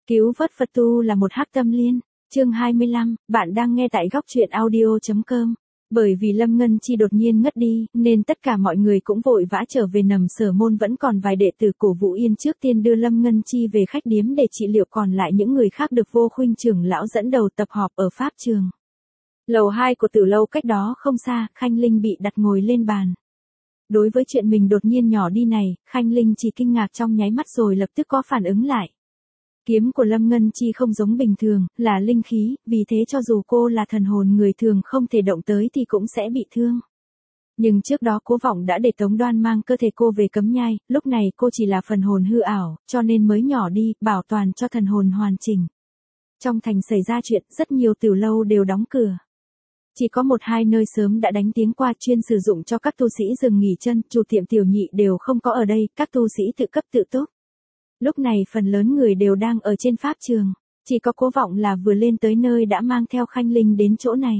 Cứu vớt Phật tu là một hắc tâm liên. Chương 25, bạn đang nghe tại góc truyện audio.com. Bởi vì Lâm Ngân Chi đột nhiên ngất đi, nên tất cả mọi người cũng vội vã trở về Nầm Sở Môn, vẫn còn vài đệ tử Cổ Vũ Yên trước tiên đưa Lâm Ngân Chi về khách điếm để trị liệu, còn lại những người khác được Vô Khuynh trưởng lão dẫn đầu tập họp ở pháp trường. Lầu 2 của Tử lâu cách đó không xa, Khanh Linh bị đặt ngồi lên bàn. Đối với chuyện mình đột nhiên nhỏ đi này, Khanh Linh chỉ kinh ngạc trong nháy mắt rồi lập tức có phản ứng lại. Kiếm của Lâm Ngân Chi không giống bình thường, là linh khí, vì thế cho dù cô là thần hồn người thường không thể động tới thì cũng sẽ bị thương. Nhưng trước đó Cố Vọng đã để Tống Đoan mang cơ thể cô về Cấm Nhai, lúc này cô chỉ là phần hồn hư ảo, cho nên mới nhỏ đi, bảo toàn cho thần hồn hoàn chỉnh. Trong thành xảy ra chuyện, rất nhiều tử lâu đều đóng cửa. Chỉ có một hai nơi sớm đã đánh tiếng qua chuyên sử dụng cho các tu sĩ dừng nghỉ chân, chủ tiệm tiểu nhị đều không có ở đây, các tu sĩ tự cấp tự túc. Lúc này phần lớn người đều đang ở trên pháp trường, chỉ có Cố Vọng là vừa lên tới nơi đã mang theo Khanh Linh đến chỗ này.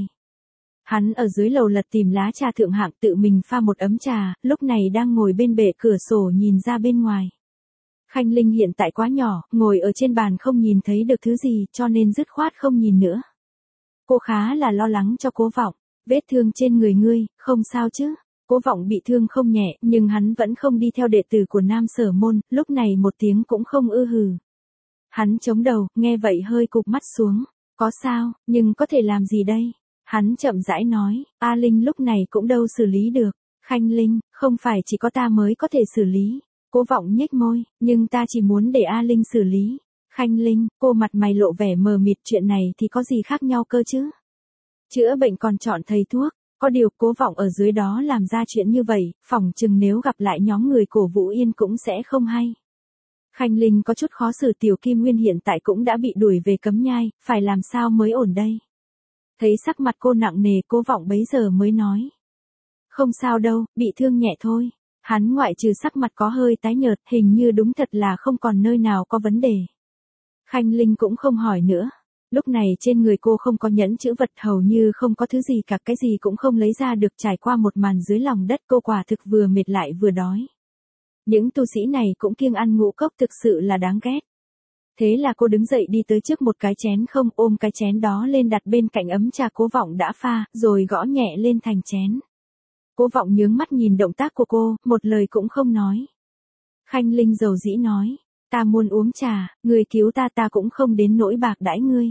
Hắn ở dưới lầu lật tìm lá trà thượng hạng, tự mình pha một ấm trà, lúc này đang ngồi bên bệ cửa sổ nhìn ra bên ngoài. Khanh Linh hiện tại quá nhỏ, ngồi ở trên bàn không nhìn thấy được thứ gì, cho nên dứt khoát không nhìn nữa. Cô khá là lo lắng cho Cố Vọng, vết thương trên người ngươi, không sao chứ? Cố Vọng bị thương không nhẹ, nhưng hắn vẫn không đi theo đệ tử của Nam Sở Môn, lúc này một tiếng cũng không hừ. Hắn chống đầu, nghe vậy hơi cụp mắt xuống, có sao, nhưng có thể làm gì đây? Hắn chậm rãi nói, A Linh lúc này cũng đâu xử lý được. Khanh Linh, không phải chỉ có ta mới có thể xử lý. Cố Vọng nhếch môi, nhưng ta chỉ muốn để A Linh xử lý. Khanh Linh, cô mặt mày lộ vẻ mờ mịt, chuyện này thì có gì khác nhau cơ chứ? Chữa bệnh còn chọn thầy thuốc. Có điều Cố Vọng ở dưới đó làm ra chuyện như vậy, phỏng chừng nếu gặp lại nhóm người Cổ Vũ Yên cũng sẽ không hay. Khanh Linh có chút khó xử, Tiểu Kim Nguyên hiện tại cũng đã bị đuổi về Cấm Nhai, phải làm sao mới ổn đây? Thấy sắc mặt cô nặng nề, Cố Vọng bấy giờ mới nói. Không sao đâu, bị thương nhẹ thôi. Hắn ngoại trừ sắc mặt có hơi tái nhợt, hình như đúng thật là không còn nơi nào có vấn đề. Khanh Linh cũng không hỏi nữa. Lúc này trên người cô không có nhẫn chữ vật, hầu như không có thứ gì cả, cái gì cũng không lấy ra được. Trải qua một màn dưới lòng đất, cô quả thực vừa mệt lại vừa đói. Những tu sĩ này cũng kiêng ăn ngũ cốc, thực sự là đáng ghét. Thế là cô đứng dậy đi tới trước một cái chén không, ôm cái chén đó lên đặt bên cạnh ấm trà Cố Vọng đã pha, rồi gõ nhẹ lên thành chén. Cố Vọng nhướng mắt nhìn động tác của cô, một lời cũng không nói. Khanh Linh dầu dĩ nói. Ta muốn uống trà, người cứu ta, ta cũng không đến nỗi bạc đãi ngươi.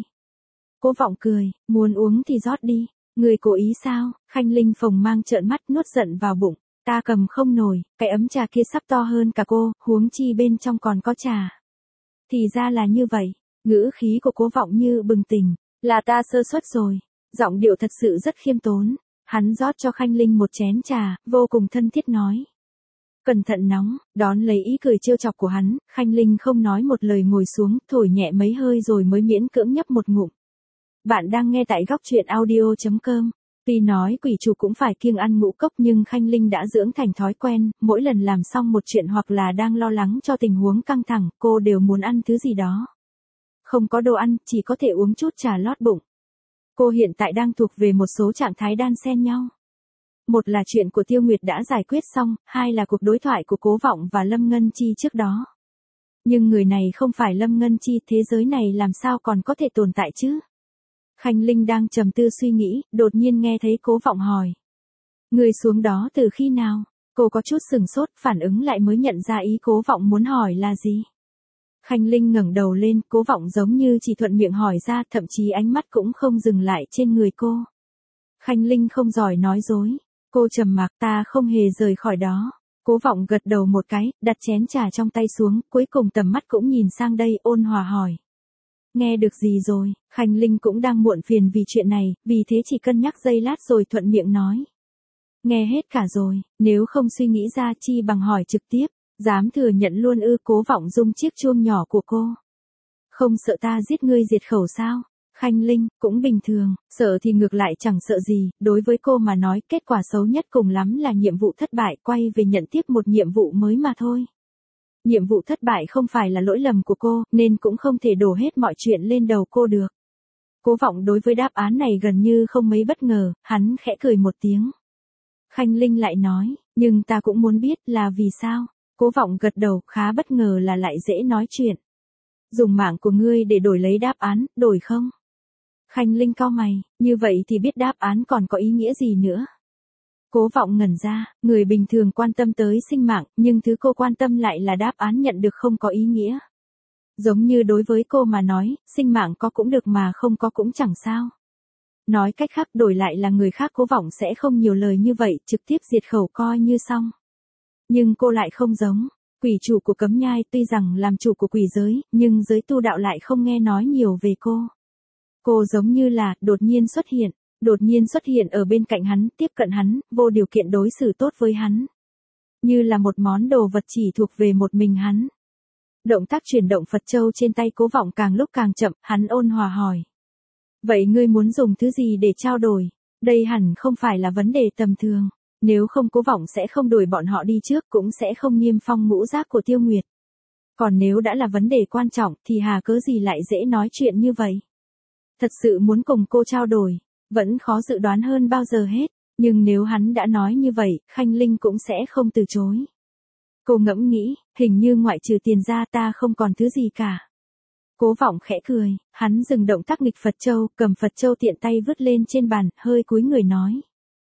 Cố Vọng cười, muốn uống thì rót đi, người cố ý sao? Khanh Linh phồng mang trợn mắt, nuốt giận vào bụng, ta cầm không nổi, cái ấm trà kia sắp to hơn cả cô, huống chi bên trong còn có trà. Thì ra là như vậy, ngữ khí của Cố Vọng như bừng tỉnh, là ta sơ suất rồi. Giọng điệu thật sự rất khiêm tốn, hắn rót cho Khanh Linh một chén trà, vô cùng thân thiết nói. Cẩn thận nóng, đón lấy ý cười trêu chọc của hắn, Khanh Linh không nói một lời ngồi xuống, thổi nhẹ mấy hơi rồi mới miễn cưỡng nhấp một ngụm. Bạn đang nghe tại góc truyện audio.com. Tuy nói quỷ chủ cũng phải kiêng ăn ngũ cốc, nhưng Khanh Linh đã dưỡng thành thói quen, mỗi lần làm xong một chuyện hoặc là đang lo lắng cho tình huống căng thẳng, cô đều muốn ăn thứ gì đó. Không có đồ ăn, chỉ có thể uống chút trà lót bụng. Cô hiện tại đang thuộc về một số trạng thái đan xen nhau. Một là chuyện của Tiêu Nguyệt đã giải quyết xong, hai là cuộc đối thoại của Cố Vọng và Lâm Ngân Chi trước đó. Nhưng người này không phải Lâm Ngân Chi, thế giới này làm sao còn có thể tồn tại chứ? Khanh Linh đang trầm tư suy nghĩ, đột nhiên nghe thấy Cố Vọng hỏi. Người xuống đó từ khi nào? Cô có chút sửng sốt, phản ứng lại mới nhận ra ý Cố Vọng muốn hỏi là gì. Khanh Linh ngẩng đầu lên, Cố Vọng giống như chỉ thuận miệng hỏi ra, thậm chí ánh mắt cũng không dừng lại trên người cô. Khanh Linh không giỏi nói dối. Cô trầm mặc, ta không hề rời khỏi đó. Cố Vọng gật đầu một cái, đặt chén trà trong tay xuống, cuối cùng tầm mắt cũng nhìn sang đây, ôn hòa hỏi. Nghe được gì rồi? Khanh Linh cũng đang muộn phiền vì chuyện này, vì thế chỉ cân nhắc giây lát rồi thuận miệng nói. Nghe hết cả rồi, nếu không suy nghĩ ra chi bằng hỏi trực tiếp, dám thừa nhận luôn ư? Cố Vọng rung chiếc chuông nhỏ của cô. Không sợ ta giết ngươi diệt khẩu sao? Khanh Linh, cũng bình thường, sợ thì ngược lại chẳng sợ gì, đối với cô mà nói, kết quả xấu nhất cùng lắm là nhiệm vụ thất bại, quay về nhận tiếp một nhiệm vụ mới mà thôi. Nhiệm vụ thất bại không phải là lỗi lầm của cô, nên cũng không thể đổ hết mọi chuyện lên đầu cô được. Cố Vọng đối với đáp án này gần như không mấy bất ngờ, hắn khẽ cười một tiếng. Khanh Linh lại nói, nhưng ta cũng muốn biết là vì sao. Cố Vọng gật đầu, khá bất ngờ là lại dễ nói chuyện. Dùng mạng của ngươi để đổi lấy đáp án, đổi không? Khanh Linh cau mày, như vậy thì biết đáp án còn có ý nghĩa gì nữa? Cố Vọng ngẩn ra, người bình thường quan tâm tới sinh mạng, nhưng thứ cô quan tâm lại là đáp án nhận được không có ý nghĩa. Giống như đối với cô mà nói, sinh mạng có cũng được mà không có cũng chẳng sao. Nói cách khác đổi lại là người khác Cố Vọng sẽ không nhiều lời như vậy, trực tiếp diệt khẩu coi như xong. Nhưng cô lại không giống. Quỷ chủ của Cấm Nhai tuy rằng làm chủ của quỷ giới, nhưng giới tu đạo lại không nghe nói nhiều về cô. Cô giống như là, đột nhiên xuất hiện ở bên cạnh hắn, tiếp cận hắn, vô điều kiện đối xử tốt với hắn. Như là một món đồ vật chỉ thuộc về một mình hắn. Động tác chuyển động Phật châu trên tay Cố Vọng càng lúc càng chậm, hắn ôn hòa hỏi. Vậy ngươi muốn dùng thứ gì để trao đổi? Đây hẳn không phải là vấn đề tầm thường. Nếu không Cố Vọng sẽ không đuổi bọn họ đi trước, cũng sẽ không niêm phong ngũ giác của Tiêu Nguyệt. Còn nếu đã là vấn đề quan trọng thì hà cớ gì lại dễ nói chuyện như vậy? Thật sự muốn cùng cô trao đổi, vẫn khó dự đoán hơn bao giờ hết, nhưng nếu hắn đã nói như vậy, Khanh Linh cũng sẽ không từ chối. Cô ngẫm nghĩ, hình như ngoại trừ tiền ra ta không còn thứ gì cả. Cố Vọng khẽ cười, hắn dừng động tác nghịch Phật châu, cầm Phật châu tiện tay vứt lên trên bàn, hơi cúi người nói.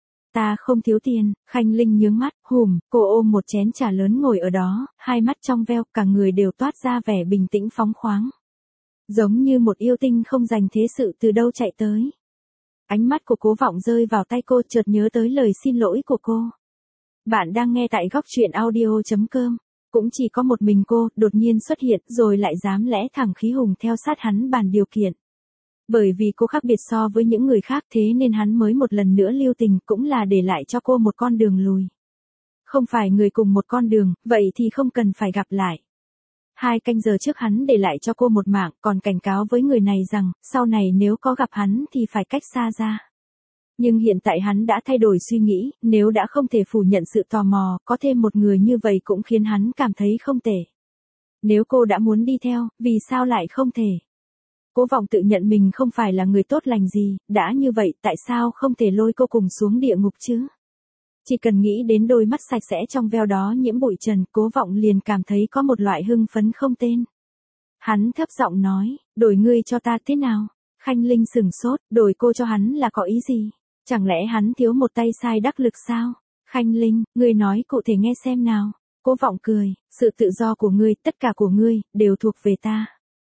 Ta không thiếu tiền. Khanh Linh nhướng mắt, cô ôm một chén trà lớn ngồi ở đó, hai mắt trong veo, cả người đều toát ra vẻ bình tĩnh phóng khoáng. Giống như một yêu tinh không dành thế sự từ đâu chạy tới. Ánh mắt của Cố Vọng rơi vào tay cô, chợt nhớ tới lời xin lỗi của cô. Bạn đang nghe tại góc truyện audio.com. Cũng chỉ có một mình cô, đột nhiên xuất hiện, rồi lại dám lẽ thẳng khí hùng theo sát hắn bàn điều kiện. Bởi vì cô khác biệt so với những người khác thế nên hắn mới một lần nữa lưu tình, cũng là để lại cho cô một con đường lùi. Không phải người cùng một con đường, vậy thì không cần phải gặp lại. 2 canh giờ trước hắn để lại cho cô một mạng, còn cảnh cáo với người này rằng, sau này nếu có gặp hắn thì phải cách xa ra. Nhưng hiện tại hắn đã thay đổi suy nghĩ, nếu đã không thể phủ nhận sự tò mò, có thêm một người như vậy cũng khiến hắn cảm thấy không tệ. Nếu cô đã muốn đi theo, vì sao lại không thể? Cố Vọng tự nhận mình không phải là người tốt lành gì, đã như vậy tại sao không thể lôi cô cùng xuống địa ngục chứ? Chỉ cần nghĩ đến đôi mắt sạch sẽ trong veo đó nhiễm bụi trần, Cố Vọng liền cảm thấy có một loại hưng phấn không tên. Hắn thấp giọng nói, đổi ngươi cho ta thế nào? Khanh Linh sửng sốt, đổi cô cho hắn là có ý gì? Chẳng lẽ hắn thiếu một tay sai đắc lực sao? Khanh Linh, ngươi nói cụ thể nghe xem nào. Cố Vọng cười, sự tự do của ngươi, tất cả của ngươi, đều thuộc về ta.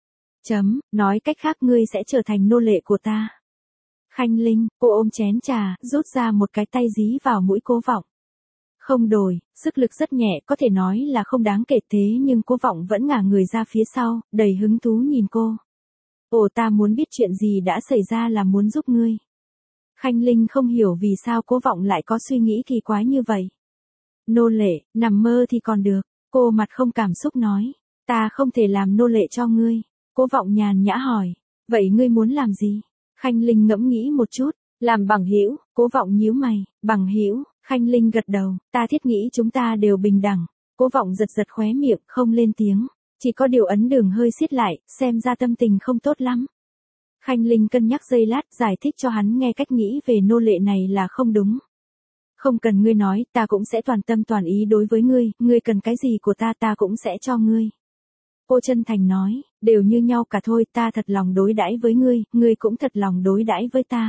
Nói cách khác ngươi sẽ trở thành nô lệ của ta. Khanh Linh, cô ôm chén trà, rút ra một cái tay dí vào mũi Cố Vọng. Không đổi, sức lực rất nhẹ, có thể nói là không đáng kể, thế nhưng Cố Vọng vẫn ngả người ra phía sau, đầy hứng thú nhìn cô. Ồ, ta muốn biết chuyện gì đã xảy ra là muốn giúp ngươi. Khanh Linh không hiểu vì sao Cố Vọng lại có suy nghĩ kỳ quái như vậy. Nô lệ, nằm mơ thì còn được, cô mặt không cảm xúc nói. Ta không thể làm nô lệ cho ngươi. Cố Vọng nhàn nhã hỏi, vậy ngươi muốn làm gì? Khanh Linh ngẫm nghĩ một chút, làm bằng hữu. Cố Vọng nhíu mày, bằng hữu? Khanh Linh gật đầu, ta thiết nghĩ chúng ta đều bình đẳng. Cố Vọng giật giật khóe miệng, không lên tiếng, chỉ có điều ấn đường hơi siết lại, xem ra tâm tình không tốt lắm. Khanh Linh cân nhắc giây lát, giải thích cho hắn nghe cách nghĩ về nô lệ này là không đúng. Không cần ngươi nói, ta cũng sẽ toàn tâm toàn ý đối với ngươi cần cái gì của ta ta cũng sẽ cho ngươi. Cô chân thành nói, đều như nhau cả thôi, ta thật lòng đối đãi với ngươi cũng thật lòng đối đãi với ta.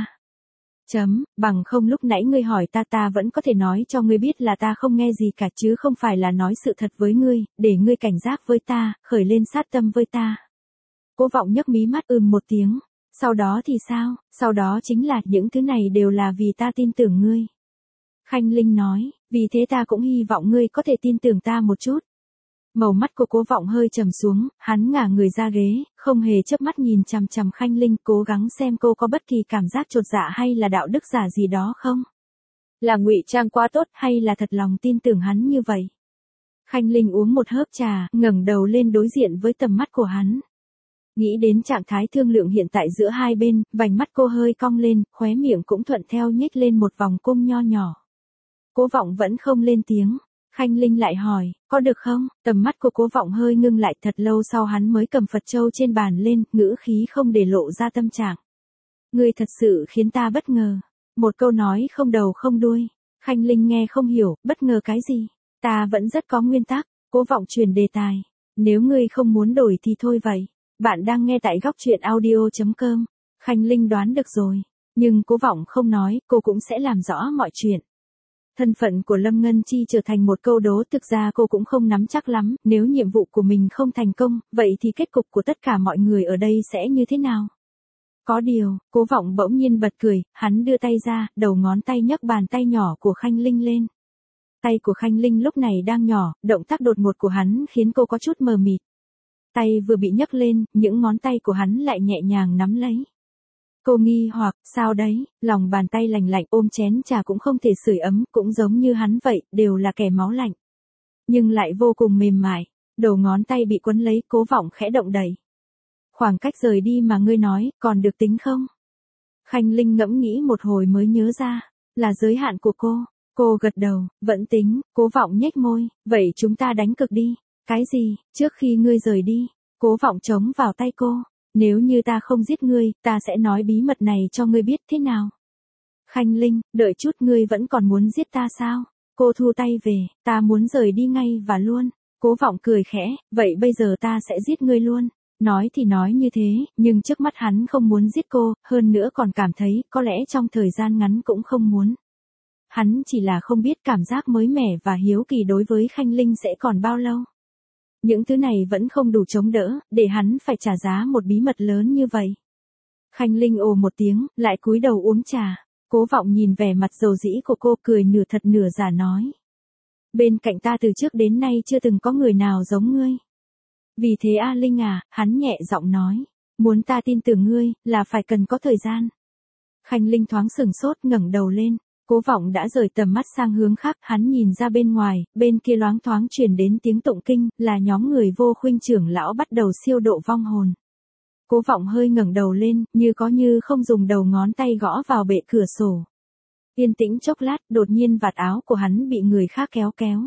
Bằng không lúc nãy ngươi hỏi ta vẫn có thể nói cho ngươi biết là ta không nghe gì cả chứ không phải là nói sự thật với ngươi, để ngươi cảnh giác với ta, khởi lên sát tâm với ta. Cố Vọng nhấc mí mắt một tiếng, sau đó thì sao? Sau đó chính là những thứ này đều là vì ta tin tưởng ngươi. Khanh Linh nói, vì thế ta cũng hy vọng ngươi có thể tin tưởng ta một chút. Màu mắt của Cố Vọng hơi trầm xuống, hắn ngả người ra ghế, không hề chớp mắt nhìn chằm chằm Khanh Linh, cố gắng xem cô có bất kỳ cảm giác chột dạ hay là đạo đức giả gì đó không. Là ngụy trang quá tốt hay là thật lòng tin tưởng hắn như vậy. Khanh Linh uống một hớp trà, ngẩng đầu lên đối diện với tầm mắt của hắn. Nghĩ đến trạng thái thương lượng hiện tại giữa hai bên, vành mắt cô hơi cong lên, khóe miệng cũng thuận theo nhếch lên một vòng cung nho nhỏ. Cố Vọng vẫn không lên tiếng. Khanh Linh lại hỏi, có được không? Tầm mắt của Cố Vọng hơi ngưng lại, thật lâu sau hắn mới cầm Phật châu trên bàn lên, ngữ khí không để lộ ra tâm trạng. Ngươi thật sự khiến ta bất ngờ. Một câu nói không đầu không đuôi. Khanh Linh nghe không hiểu, bất ngờ cái gì? Ta vẫn rất có nguyên tắc. Cố Vọng chuyển đề tài. Nếu ngươi không muốn đổi thì thôi vậy. Bạn đang nghe tại góc truyện audio.com. Khanh Linh đoán được rồi. Nhưng Cố Vọng không nói, cô cũng sẽ làm rõ mọi chuyện. Thân phận của Lâm Ngân Chi trở thành một câu đố, thực ra cô cũng không nắm chắc lắm, nếu nhiệm vụ của mình không thành công, vậy thì kết cục của tất cả mọi người ở đây sẽ như thế nào? Có điều, Cố Vọng bỗng nhiên bật cười, hắn đưa tay ra, đầu ngón tay nhấc bàn tay nhỏ của Khanh Linh lên. Tay của Khanh Linh lúc này đang nhỏ, động tác đột ngột của hắn khiến cô có chút mờ mịt. Tay vừa bị nhấc lên, những ngón tay của hắn lại nhẹ nhàng nắm lấy. Cô nghi hoặc, sao đấy, lòng bàn tay lành lạnh ôm chén trà cũng không thể sưởi ấm, cũng giống như hắn vậy, đều là kẻ máu lạnh. Nhưng lại vô cùng mềm mại, đầu ngón tay bị quấn lấy, Cố Vọng khẽ động đẩy. Khoảng cách rời đi mà ngươi nói, còn được tính không? Khanh Linh ngẫm nghĩ một hồi mới nhớ ra, là giới hạn của cô. Cô gật đầu, vẫn tính, Cố Vọng nhếch môi, vậy chúng ta đánh cược đi. Cái gì, trước khi ngươi rời đi? Cố Vọng chống vào tay cô. Nếu như ta không giết ngươi, ta sẽ nói bí mật này cho ngươi biết thế nào? Khanh Linh, đợi chút, ngươi vẫn còn muốn giết ta sao? Cô thu tay về, ta muốn rời đi ngay và luôn. Cố Vọng cười khẽ, vậy bây giờ ta sẽ giết ngươi luôn. Nói thì nói như thế, nhưng trước mắt hắn không muốn giết cô, hơn nữa còn cảm thấy có lẽ trong thời gian ngắn cũng không muốn. Hắn chỉ là không biết cảm giác mới mẻ và hiếu kỳ đối với Khanh Linh sẽ còn bao lâu. Những thứ này vẫn không đủ chống đỡ, để hắn phải trả giá một bí mật lớn như vậy. Khanh Linh ồ một tiếng, lại cúi đầu uống trà. Cố Vọng nhìn vẻ mặt dầu dĩ của cô, cười nửa thật nửa giả nói. Bên cạnh ta từ trước đến nay chưa từng có người nào giống ngươi. Vì thế A Linh à, hắn nhẹ giọng nói. Muốn ta tin tưởng ngươi, là phải cần có thời gian. Khanh Linh thoáng sửng sốt, ngẩng đầu lên. Cố Vọng đã rời tầm mắt sang hướng khác, hắn nhìn ra bên ngoài, bên kia loáng thoáng truyền đến tiếng tụng kinh, là nhóm người Vô Khuynh trưởng lão bắt đầu siêu độ vong hồn. Cố Vọng hơi ngẩng đầu lên, như có như không dùng đầu ngón tay gõ vào bệ cửa sổ. Yên tĩnh chốc lát, đột nhiên vạt áo của hắn bị người khác kéo kéo.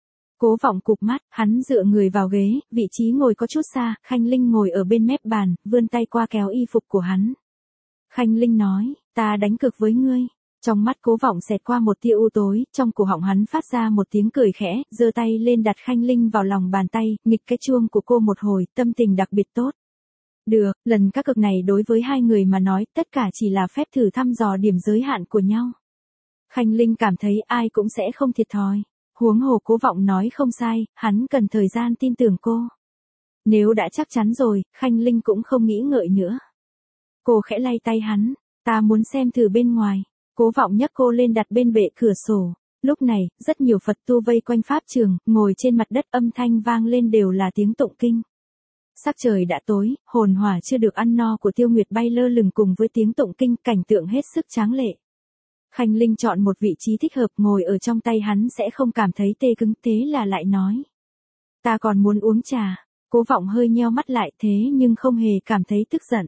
Cố Vọng cụp mắt, hắn dựa người vào ghế, vị trí ngồi có chút xa, Khanh Linh ngồi ở bên mép bàn, vươn tay qua kéo y phục của hắn. Khanh Linh nói, ta đánh cược với ngươi. Trong mắt Cố Vọng xẹt qua một tia u tối, trong cổ họng hắn phát ra một tiếng cười khẽ, giơ tay lên đặt Khanh Linh vào lòng bàn tay, nghịch cái chuông của cô một hồi, tâm tình đặc biệt tốt. Được, lần cá cược này đối với hai người mà nói, tất cả chỉ là phép thử thăm dò điểm giới hạn của nhau. Khanh Linh cảm thấy ai cũng sẽ không thiệt thòi. Huống hồ Cố Vọng nói không sai, hắn cần thời gian tin tưởng cô. Nếu đã chắc chắn rồi, Khanh Linh cũng không nghĩ ngợi nữa. Cô khẽ lay tay hắn, ta muốn xem thử bên ngoài. Cố Vọng nhấc cô lên đặt bên bệ cửa sổ. Lúc này, rất nhiều Phật tu vây quanh pháp trường, ngồi trên mặt đất, âm thanh vang lên đều là tiếng tụng kinh. Sắc trời đã tối, hồn hỏa chưa được ăn no của Tiêu Nguyệt bay lơ lửng cùng với tiếng tụng kinh, cảnh tượng hết sức tráng lệ. Khanh Linh chọn một vị trí thích hợp, ngồi ở trong tay hắn sẽ không cảm thấy tê cứng, thế là lại nói. Ta còn muốn uống trà. Cố Vọng hơi nheo mắt lại, thế nhưng không hề cảm thấy tức giận.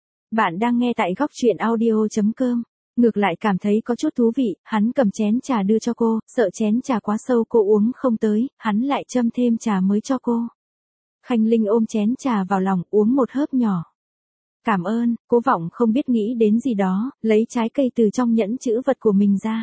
Bạn đang nghe tại góc truyện audio.com. Ngược lại cảm thấy có chút thú vị, hắn cầm chén trà đưa cho cô, sợ chén trà quá sâu cô uống không tới, hắn lại châm thêm trà mới cho cô. Khanh Linh ôm chén trà vào lòng, uống một hớp nhỏ. Cảm ơn. Cố Vọng không biết nghĩ đến gì đó, lấy trái cây từ trong nhẫn chữ vật của mình ra.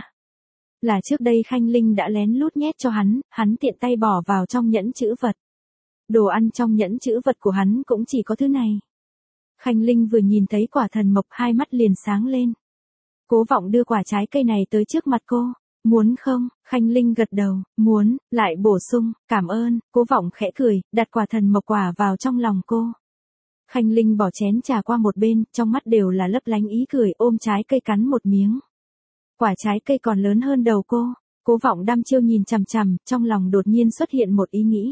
Là trước đây Khanh Linh đã lén lút nhét cho hắn tiện tay bỏ vào trong nhẫn chữ vật. Đồ ăn trong nhẫn chữ vật của hắn cũng chỉ có thứ này. Khanh Linh vừa nhìn thấy quả thần mộc, hai mắt liền sáng lên. Cố Vọng đưa quả trái cây này tới trước mặt cô. Muốn không? Khanh Linh gật đầu, muốn, lại bổ sung, cảm ơn. Cố Vọng khẽ cười, đặt quả thần mộc quả vào trong lòng cô. Khanh Linh bỏ chén trà qua một bên, trong mắt đều là lấp lánh ý cười, ôm trái cây cắn một miếng. Quả trái cây còn lớn hơn đầu cô. Cố Vọng đăm chiêu nhìn chằm chằm, trong lòng đột nhiên xuất hiện một ý nghĩ.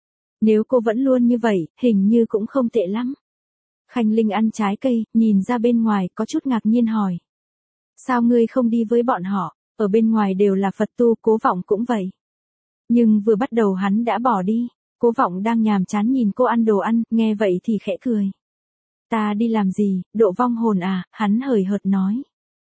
Nếu cô vẫn luôn như vậy, hình như cũng không tệ lắm. Khanh Linh ăn trái cây, nhìn ra bên ngoài, có chút ngạc nhiên hỏi. Sao ngươi không đi với bọn họ? Ở bên ngoài đều là Phật tu, Cố Vọng cũng vậy. Nhưng vừa bắt đầu hắn đã bỏ đi. Cố Vọng đang nhàm chán nhìn cô ăn đồ ăn, nghe vậy thì khẽ cười. Ta đi làm gì, độ vong hồn à? Hắn hời hợt nói.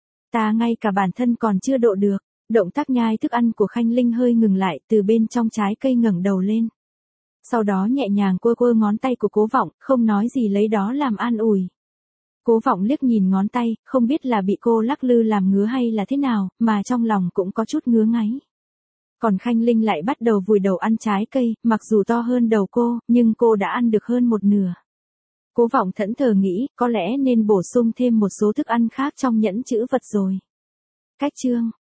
Ta ngay cả bản thân còn chưa độ được. Động tác nhai thức ăn của Khanh Linh hơi ngừng lại, từ bên trong trái cây ngẩng đầu lên. Sau đó nhẹ nhàng quơ quơ ngón tay của Cố Vọng, không nói gì lấy đó làm an ủi. Cố Vọng liếc nhìn ngón tay, không biết là bị cô lắc lư làm ngứa hay là thế nào, mà trong lòng cũng có chút ngứa ngáy. Còn Khanh Linh lại bắt đầu vùi đầu ăn trái cây, mặc dù to hơn đầu cô, nhưng cô đã ăn được hơn một nửa. Cố Vọng thẫn thờ nghĩ, có lẽ nên bổ sung thêm một số thức ăn khác trong nhẫn trữ vật rồi. Cách chương